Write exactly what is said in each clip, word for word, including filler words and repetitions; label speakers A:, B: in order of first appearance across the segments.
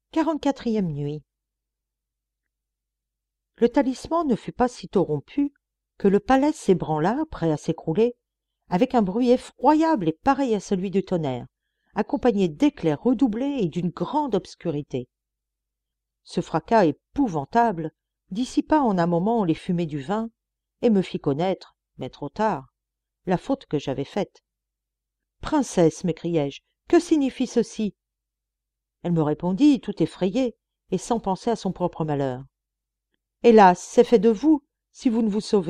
A: quarante-quatrième nuit. Le talisman ne fut pas sitôt rompu que le palais s'ébranla, prêt à s'écrouler, avec un bruit effroyable et pareil à celui du tonnerre, accompagné d'éclairs redoublés et d'une grande obscurité. Ce fracas épouvantable dissipa en un moment les fumées du vin et me fit connaître, mais trop tard, la faute que j'avais faite. « Princesse, m'écriai-je, que signifie ceci ?» Elle me répondit, tout effrayée, et sans penser à son propre malheur. « Hélas, c'est fait de vous, si vous ne vous sauvez. »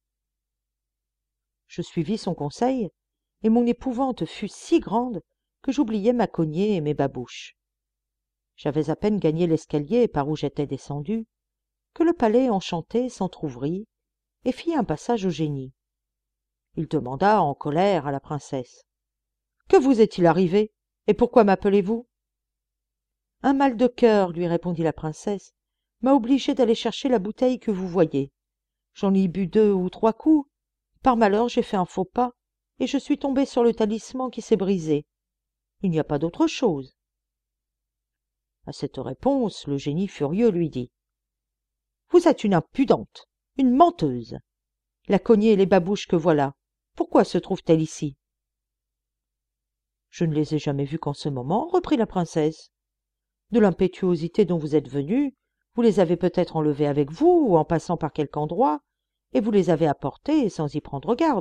A: Je suivis son conseil, et mon épouvante fut si grande que j'oubliai ma cognée et mes babouches. J'avais à peine gagné l'escalier par où j'étais descendu, que le palais enchanté s'entr'ouvrit et fit un passage au génie. Il demanda, en colère, à la princesse. « Que vous est-il arrivé, et pourquoi m'appelez-vous » ? « Un mal de cœur, lui répondit la princesse, m'a obligé d'aller chercher la bouteille que vous voyez. J'en ai bu deux ou trois coups. Par malheur, j'ai fait un faux pas, et je suis tombé sur le talisman qui s'est brisé. Il n'y a pas d'autre chose. » À cette réponse, le génie furieux lui dit. « Vous êtes une impudente, une menteuse. La cognée et les babouches que voilà, pourquoi se trouvent-elles ici ?»« Je ne les ai jamais vues qu'en ce moment, reprit la princesse. De l'impétuosité dont vous êtes venue, vous les avez peut-être enlevées avec vous ou en passant par quelque endroit, et vous les avez apportées sans y prendre garde. »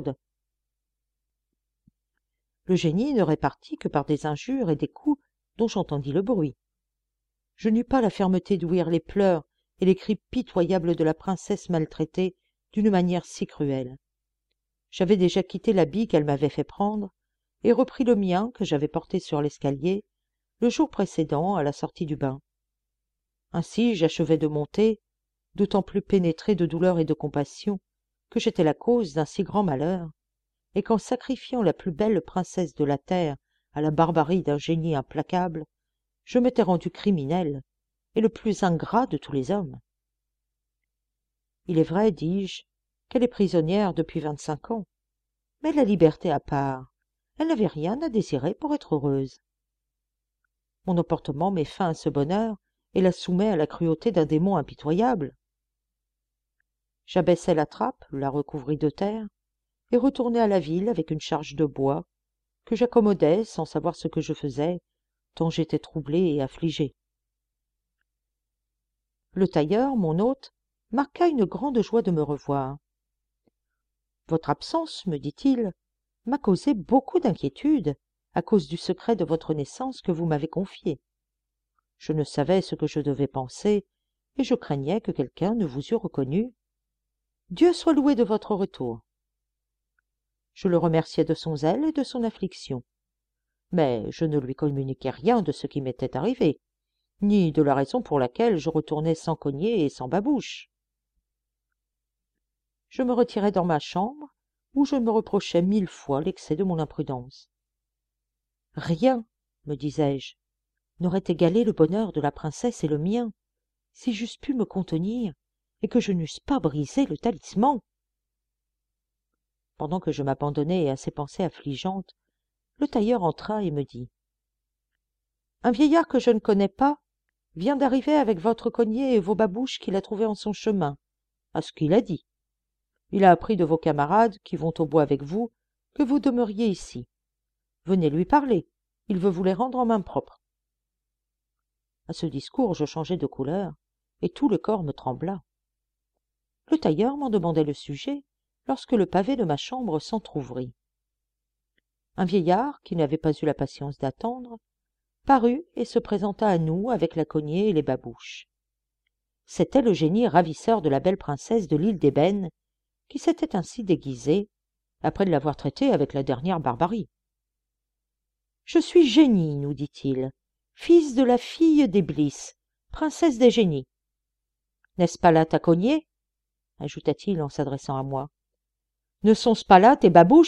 A: Le génie ne répartit que par des injures et des coups dont j'entendis le bruit. Je n'eus pas la fermeté d'ouïr les pleurs et les cris pitoyables de la princesse maltraitée d'une manière si cruelle. J'avais déjà quitté l'habit qu'elle m'avait fait prendre et repris le mien que j'avais porté sur l'escalier le jour précédent à la sortie du bain. Ainsi j'achevais de monter, d'autant plus pénétré de douleur et de compassion que j'étais la cause d'un si grand malheur, et qu'en sacrifiant la plus belle princesse de la terre à la barbarie d'un génie implacable, je m'étais rendu criminel et le plus ingrat de tous les hommes. Il est vrai, dis-je, qu'elle est prisonnière depuis vingt-cinq ans, mais la liberté à part, elle n'avait rien à désirer pour être heureuse. Mon emportement met fin à ce bonheur et la soumet à la cruauté d'un démon impitoyable. J'abaissai la trappe, la recouvris de terre, et retournai à la ville avec une charge de bois, que j'accommodai sans savoir ce que je faisais, tant j'étais troublé et affligé. Le tailleur, mon hôte, marqua une grande joie de me revoir. « Votre absence, me dit-il, m'a causé beaucoup d'inquiétude à cause du secret de votre naissance que vous m'avez confié. Je ne savais ce que je devais penser, et je craignais que quelqu'un ne vous eût reconnu. Dieu soit loué de votre retour. » Je le remerciai de son zèle et de son affliction, mais je ne lui communiquai rien de ce qui m'était arrivé, ni de la raison pour laquelle je retournais sans cognée et sans babouche. Je me retirai dans ma chambre, où je me reprochai mille fois l'excès de mon imprudence. Rien, me disais-je, n'aurait égalé le bonheur de la princesse et le mien, si j'eusse pu me contenir et que je n'eusse pas brisé le talisman. Pendant que je m'abandonnais à ces pensées affligeantes, le tailleur entra et me dit « Un vieillard que je ne connais pas vient d'arriver avec votre cognée et vos babouches qu'il a trouvées en son chemin, à ce qu'il a dit. Il a appris de vos camarades qui vont au bois avec vous que vous demeuriez ici. Venez lui parler, il veut vous les rendre en main propre. » À ce discours, je changeai de couleur, et tout le corps me trembla. Le tailleur m'en demandait le sujet, lorsque le pavé de ma chambre s'entr'ouvrit. Un vieillard, qui n'avait pas eu la patience d'attendre, parut et se présenta à nous avec la cognée et les babouches. C'était le génie ravisseur de la belle princesse de l'île d'Ébène, qui s'était ainsi déguisé, après l'avoir traité avec la dernière barbarie. « Je suis génie, nous dit-il, fils de la fille d'Éblis, princesse des génies. N'est-ce pas là ta cognée ?» ajouta-t-il en s'adressant à moi. « Ne sont-ce pas là tes babouches ?»